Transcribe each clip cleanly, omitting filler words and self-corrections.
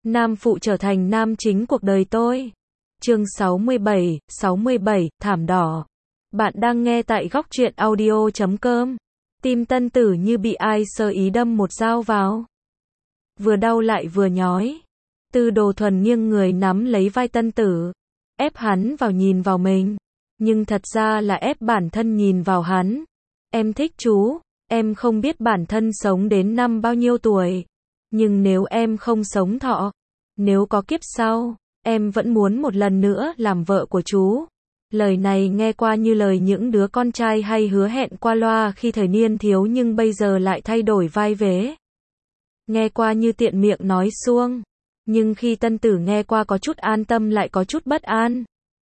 Nam phụ trở thành nam chính cuộc đời tôi. Chương 67, thảm đỏ. Bạn đang nghe tại góc truyện audio.com. Tim Tân Tử như bị ai sơ ý đâm một dao vào. Vừa đau lại vừa nhói. Tư Đồ Thuần nghiêng người nắm lấy vai Tân Tử, ép hắn vào nhìn vào mình. Nhưng thật ra là ép bản thân nhìn vào hắn. Em thích chú, em không biết bản thân sống đến năm bao nhiêu tuổi. Nhưng nếu em không sống thọ, nếu có kiếp sau, em vẫn muốn một lần nữa làm vợ của chú. Lời này nghe qua như lời những đứa con trai hay hứa hẹn qua loa khi thời niên thiếu nhưng bây giờ lại thay đổi vai vế. Nghe qua như tiện miệng nói suông. Nhưng khi Tân Tử nghe qua có chút an tâm lại có chút bất an.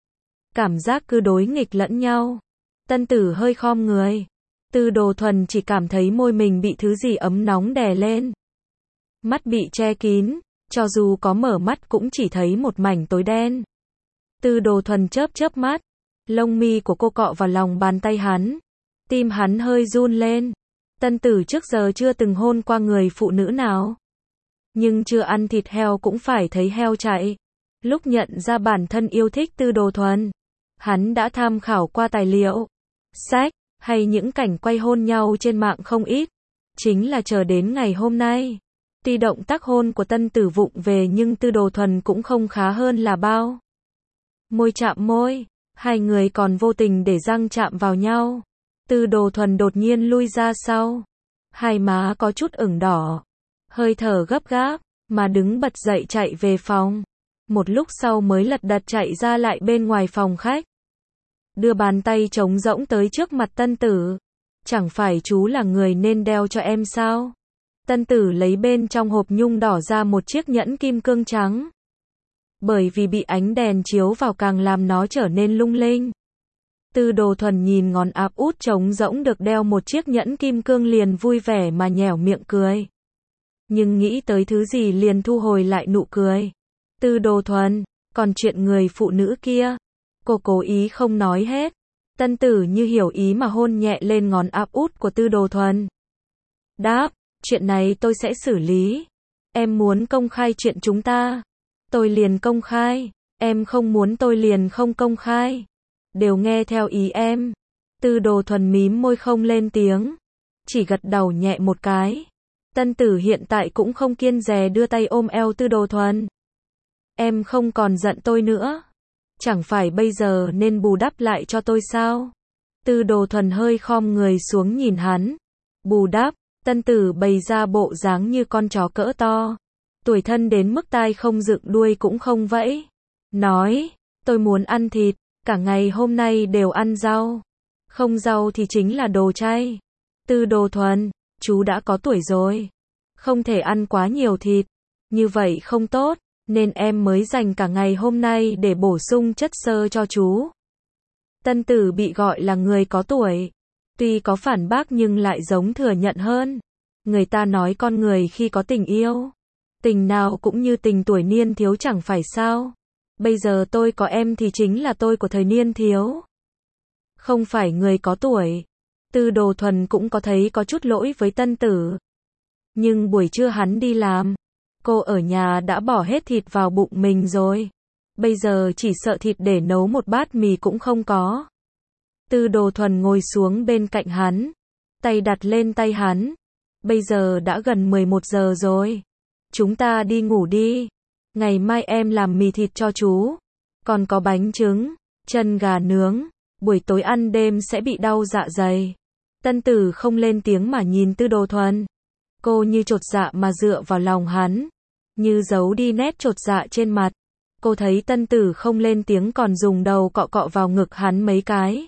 Cảm giác cứ đối nghịch lẫn nhau. Tân Tử hơi khom người. Tư Đồ Thuần chỉ cảm thấy môi mình bị thứ gì ấm nóng đè lên. Mắt bị che kín, cho dù có mở mắt cũng chỉ thấy một mảnh tối đen. Tư Đồ Thuần chớp mắt, lông mi của cô cọ vào lòng bàn tay hắn. Tim hắn hơi run lên. Tân Tử trước giờ chưa từng hôn qua người phụ nữ nào. Nhưng chưa ăn thịt heo cũng phải thấy heo chạy. Lúc nhận ra bản thân yêu thích Tư Đồ Thuần, hắn đã tham khảo qua tài liệu, sách, hay những cảnh quay hôn nhau trên mạng không ít. Chính là chờ đến ngày hôm nay. Tuy động tác hôn của Tân Tử vụng về nhưng Tư Đồ Thuần cũng không khá hơn là bao. Môi chạm môi, hai người còn vô tình để răng chạm vào nhau. Tư Đồ Thuần đột nhiên lui ra sau. Hai má có chút ửng đỏ. Hơi thở gấp gáp, mà đứng bật dậy chạy về phòng. Một lúc sau mới lật đật chạy ra lại bên ngoài phòng khách. Đưa bàn tay trống rỗng tới trước mặt Tân Tử. Chẳng phải chú là người nên đeo cho em sao? Tân Tử lấy bên trong hộp nhung đỏ ra một chiếc nhẫn kim cương trắng. Bởi vì bị ánh đèn chiếu vào càng làm nó trở nên lung linh. Tư Đồ Thuần nhìn ngón áp út trống rỗng được đeo một chiếc nhẫn kim cương liền vui vẻ mà nhoẻo miệng cười. Nhưng nghĩ tới thứ gì liền thu hồi lại nụ cười. Tư Đồ Thuần, còn chuyện người phụ nữ kia, cô cố ý không nói hết. Tân Tử như hiểu ý mà hôn nhẹ lên ngón áp út của Tư Đồ Thuần. Đáp, chuyện này tôi sẽ xử lý. Em muốn công khai chuyện chúng ta, tôi liền công khai. Em không muốn tôi liền không công khai. Đều nghe theo ý em. Tư Đồ Thuần mím môi không lên tiếng, chỉ gật đầu nhẹ một cái. Tân Tử hiện tại cũng không kiêng dè đưa tay ôm eo Tư Đồ Thuần. Em không còn giận tôi nữa. Chẳng phải bây giờ nên bù đắp lại cho tôi sao? Tư Đồ Thuần hơi khom người xuống nhìn hắn. Bù đắp, Tân Tử bày ra bộ dáng như con chó cỡ to. Tủi thân đến mức tai không dựng đuôi cũng không vẫy. Nói, tôi muốn ăn thịt, cả ngày hôm nay đều ăn rau. Không rau thì chính là đồ chay. Tư Đồ Thuần, chú đã có tuổi rồi. Không thể ăn quá nhiều thịt. Như vậy không tốt. Nên em mới dành cả ngày hôm nay để bổ sung chất xơ cho chú. Tân Tử bị gọi là người có tuổi. Tuy có phản bác nhưng lại giống thừa nhận hơn. Người ta nói con người khi có tình yêu, tình nào cũng như tình tuổi niên thiếu chẳng phải sao. Bây giờ tôi có em thì chính là tôi của thời niên thiếu. Không phải người có tuổi. Tư Đồ Thuần cũng có thấy có chút lỗi với Tân Tử. Nhưng buổi trưa hắn đi làm. Cô ở nhà đã bỏ hết thịt vào bụng mình rồi. Bây giờ chỉ sợ thịt để nấu một bát mì cũng không có. Tư Đồ Thuần ngồi xuống bên cạnh hắn. Tay đặt lên tay hắn. Bây giờ đã gần 11 giờ rồi. Chúng ta đi ngủ đi. Ngày mai em làm mì thịt cho chú. Còn có bánh trứng, chân gà nướng. Buổi tối ăn đêm sẽ bị đau dạ dày. Tân Tử không lên tiếng mà nhìn Tư Đồ Thuần. Cô như chột dạ mà dựa vào lòng hắn. Như giấu đi nét chột dạ trên mặt. Cô thấy Tân Tử không lên tiếng còn dùng đầu cọ cọ vào ngực hắn mấy cái.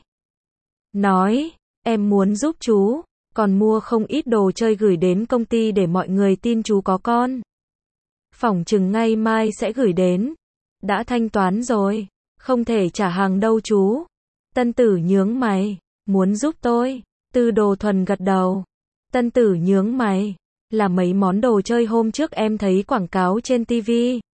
Nói, em muốn giúp chú. Còn mua không ít đồ chơi gửi đến công ty để mọi người tin chú có con. Phỏng chừng ngay mai sẽ gửi đến. Đã thanh toán rồi. Không thể trả hàng đâu chú. Tân Tử nhướng mày. Muốn giúp tôi. Tư Đồ Thuần gật đầu. Tân Tử nhướng mày. Là mấy món đồ chơi hôm trước em thấy quảng cáo trên TV.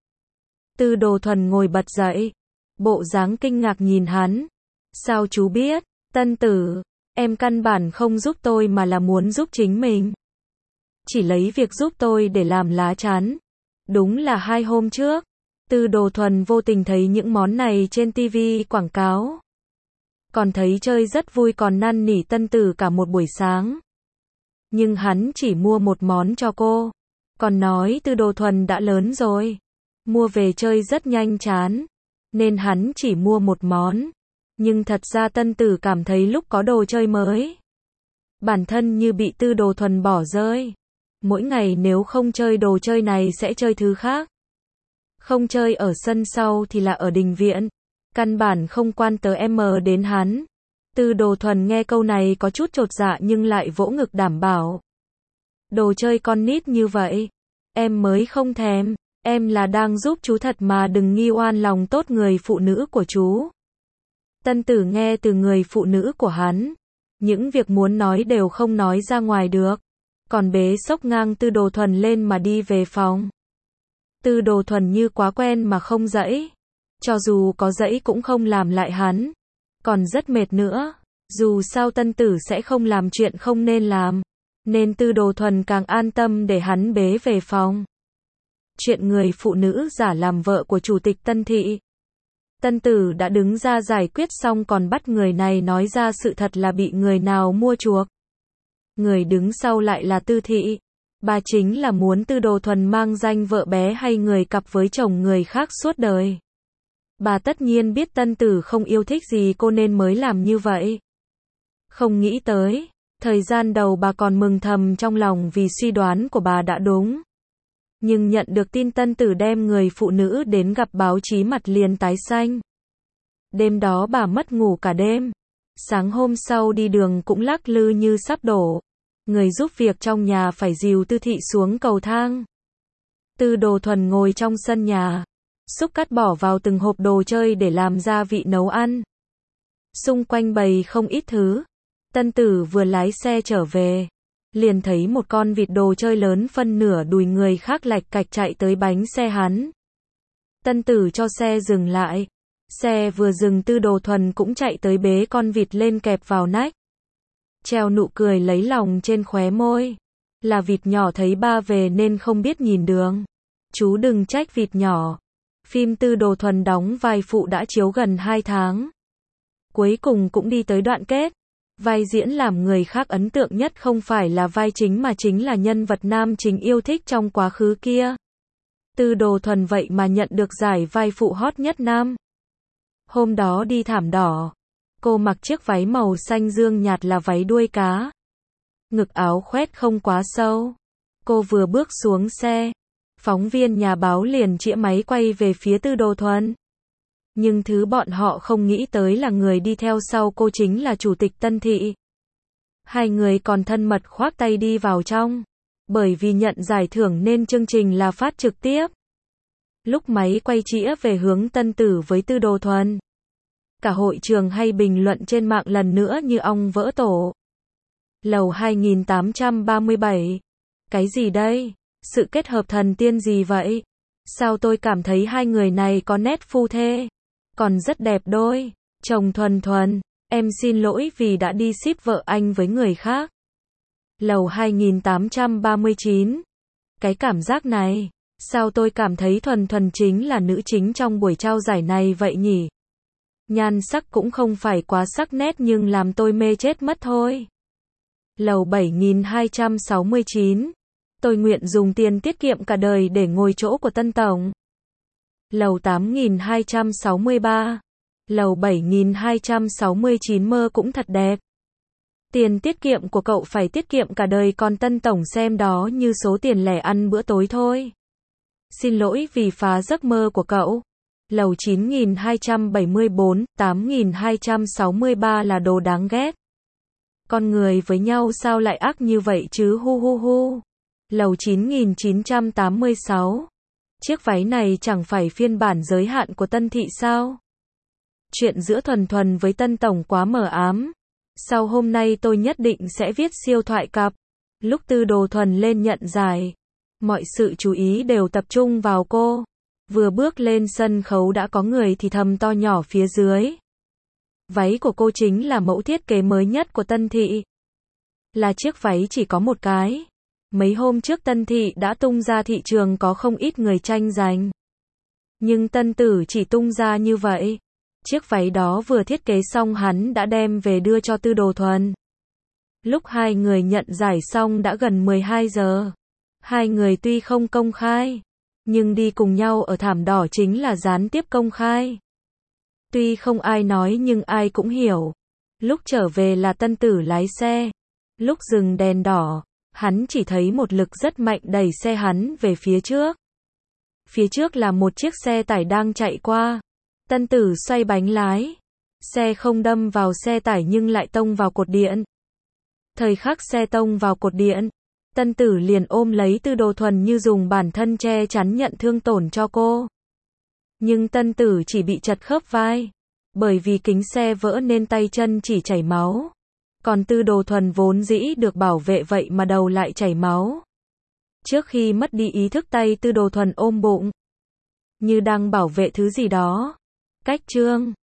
Tư Đồ Thuần ngồi bật dậy. Bộ dáng kinh ngạc nhìn hắn. Sao chú biết? Tân Tử, em căn bản không giúp tôi mà là muốn giúp chính mình. Chỉ lấy việc giúp tôi để làm lá chắn. Đúng là 2 hôm trước, Tư Đồ Thuần vô tình thấy những món này trên TV quảng cáo. Còn thấy chơi rất vui còn năn nỉ Tân Tử cả một buổi sáng. Nhưng hắn chỉ mua một món cho cô. Còn nói Tư Đồ Thuần đã lớn rồi. Mua về chơi rất nhanh chán. Nên hắn chỉ mua một món. Nhưng thật ra Tân Tử cảm thấy lúc có đồ chơi mới, bản thân như bị Tư Đồ Thuần bỏ rơi. Mỗi ngày nếu không chơi đồ chơi này sẽ chơi thứ khác. Không chơi ở sân sau thì là ở đình viện. Căn bản không quan đến hắn. Tư Đồ Thuần nghe câu này có chút chột dạ nhưng lại vỗ ngực đảm bảo. Đồ chơi con nít như vậy, em mới không thèm. Em là đang giúp chú thật mà đừng nghi oan lòng tốt người phụ nữ của chú. Tân Tử nghe từ người phụ nữ của hắn. Những việc muốn nói đều không nói ra ngoài được. Còn bế xốc ngang Tư Đồ Thuần lên mà đi về phòng. Tư Đồ Thuần như quá quen mà không dãy. Cho dù có dãy cũng không làm lại hắn. Còn rất mệt nữa. Dù sao Tân Tử sẽ không làm chuyện không nên làm. Nên Tư Đồ Thuần càng an tâm để hắn bế về phòng. Chuyện người phụ nữ giả làm vợ của chủ tịch Tân Thị. Tân Tử đã đứng ra giải quyết xong còn bắt người này nói ra sự thật là bị người nào mua chuộc. Người đứng sau lại là Tư Thị. Bà chính là muốn Tư Đồ Thuần mang danh vợ bé hay người cặp với chồng người khác suốt đời. Bà tất nhiên biết Tân Tử không yêu thích gì cô nên mới làm như vậy. Không nghĩ tới, thời gian đầu bà còn mừng thầm trong lòng vì suy đoán của bà đã đúng. Nhưng nhận được tin Tân Tử đem người phụ nữ đến gặp báo chí mặt liền tái xanh. Đêm đó bà mất ngủ cả đêm. Sáng hôm sau đi đường cũng lắc lư như sắp đổ. Người giúp việc trong nhà phải dìu Tư Thị xuống cầu thang. Tư Đồ Thuần ngồi trong sân nhà. Xúc cắt bỏ vào từng hộp đồ chơi để làm gia vị nấu ăn. Xung quanh bày không ít thứ. Tân Tử vừa lái xe trở về. Liền thấy một con vịt đồ chơi lớn phân nửa đùi người khác lạch cạch chạy tới bánh xe hắn. Tân Tử cho xe dừng lại. Xe vừa dừng Tư Đồ Thuần cũng chạy tới bế con vịt lên kẹp vào nách. Treo nụ cười lấy lòng trên khóe môi. Là vịt nhỏ thấy ba về nên không biết nhìn đường. Chú đừng trách vịt nhỏ. Phim Tư Đồ Thuần đóng vai phụ đã chiếu gần 2 tháng. Cuối cùng cũng đi tới đoạn kết. Vai diễn làm người khác ấn tượng nhất không phải là vai chính mà chính là nhân vật nam chính yêu thích trong quá khứ kia. Tư Đồ Thuần vậy mà nhận được giải vai phụ hot nhất nam. Hôm đó đi thảm đỏ. Cô mặc chiếc váy màu xanh dương nhạt là váy đuôi cá. Ngực áo khoét không quá sâu. Cô vừa bước xuống xe. Phóng viên nhà báo liền chĩa máy quay về phía Tư Đồ Thuần. Nhưng thứ bọn họ không nghĩ tới là người đi theo sau cô chính là chủ tịch Tân Thị. Hai người còn thân mật khoác tay đi vào trong. Bởi vì nhận giải thưởng nên chương trình là phát trực tiếp. Lúc máy quay chĩa về hướng Tân Tử với Tư Đồ Thuần. Cả hội trường hay bình luận trên mạng lần nữa như ong vỡ tổ. Lầu 2837. Cái gì đây? Sự kết hợp thần tiên gì vậy? Sao tôi cảm thấy hai người này có nét phu thê. Còn rất đẹp đôi. Chồng Thuần Thuần, em xin lỗi vì đã đi ship vợ anh với người khác. Lầu 2839. Cái cảm giác này, sao tôi cảm thấy Thuần Thuần chính là nữ chính trong buổi trao giải này vậy nhỉ? Nhan sắc cũng không phải quá sắc nét nhưng làm tôi mê chết mất thôi. Lầu 7269. Tôi nguyện dùng tiền tiết kiệm cả đời để ngồi chỗ của Tân Tổng. Lầu 8263. Lầu 7269 mơ cũng thật đẹp. Tiền tiết kiệm của cậu phải tiết kiệm cả đời còn Tân Tổng xem đó như số tiền lẻ ăn bữa tối thôi. Xin lỗi vì phá giấc mơ của cậu. Lầu 9274, 8263 là đồ đáng ghét. Con người với nhau sao lại ác như vậy chứ hu hu hu. Lầu 9986. Chiếc váy này chẳng phải phiên bản giới hạn của Tân Thị sao? Chuyện giữa Thuần Thuần với Tân Tổng quá mờ ám. Sau hôm nay tôi nhất định sẽ viết siêu thoại cặp. Lúc Tư Đồ Thuần lên nhận giải, mọi sự chú ý đều tập trung vào cô. Vừa bước lên sân khấu đã có người thì thầm to nhỏ phía dưới. Váy của cô chính là mẫu thiết kế mới nhất của Tân Thị. Là chiếc váy chỉ có một cái. Mấy hôm trước Tân Thị đã tung ra thị trường có không ít người tranh giành. Nhưng Tân Tử chỉ tung ra như vậy. Chiếc váy đó vừa thiết kế xong hắn đã đem về đưa cho Tư Đồ Thuần. Lúc hai người nhận giải xong đã gần 12 giờ. Hai người tuy không công khai, nhưng đi cùng nhau ở thảm đỏ chính là gián tiếp công khai. Tuy không ai nói nhưng ai cũng hiểu. Lúc trở về là Tân Tử lái xe. Lúc dừng đèn đỏ, hắn chỉ thấy một lực rất mạnh đẩy xe hắn về phía trước. Phía trước là một chiếc xe tải đang chạy qua. Tân Tử xoay bánh lái. Xe không đâm vào xe tải nhưng lại tông vào cột điện. Thời khắc xe tông vào cột điện, Tân Tử liền ôm lấy Tư Đồ Thuần như dùng bản thân che chắn nhận thương tổn cho cô. Nhưng Tân Tử chỉ bị chật khớp vai. Bởi vì kính xe vỡ nên tay chân chỉ chảy máu. Còn Tư Đồ Thuần vốn dĩ được bảo vệ vậy mà đầu lại chảy máu. Trước khi mất đi ý thức tay Tư Đồ Thuần ôm bụng, như đang bảo vệ thứ gì đó. Cách chương